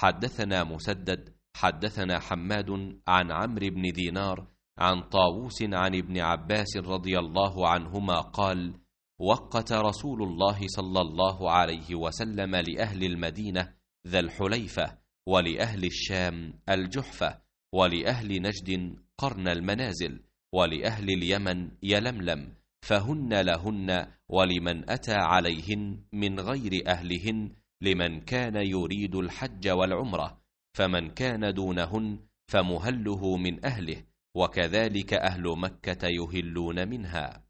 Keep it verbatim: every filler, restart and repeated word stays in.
حدثنا مسدد حدثنا حماد عن عمرو بن دينار عن طاووس عن ابن عباس رضي الله عنهما قال: وقت رسول الله صلى الله عليه وسلم لأهل المدينة ذا الحليفة، ولأهل الشام الجحفة، ولأهل نجد قرن المنازل، ولأهل اليمن يلملم، فهن لهن ولمن أتى عليهن من غير أهلهن، لمن كان يريد الحج والعمرة، فمن كان دونهن فمهله من أهله، وكذلك أهل مكة يهلون منها.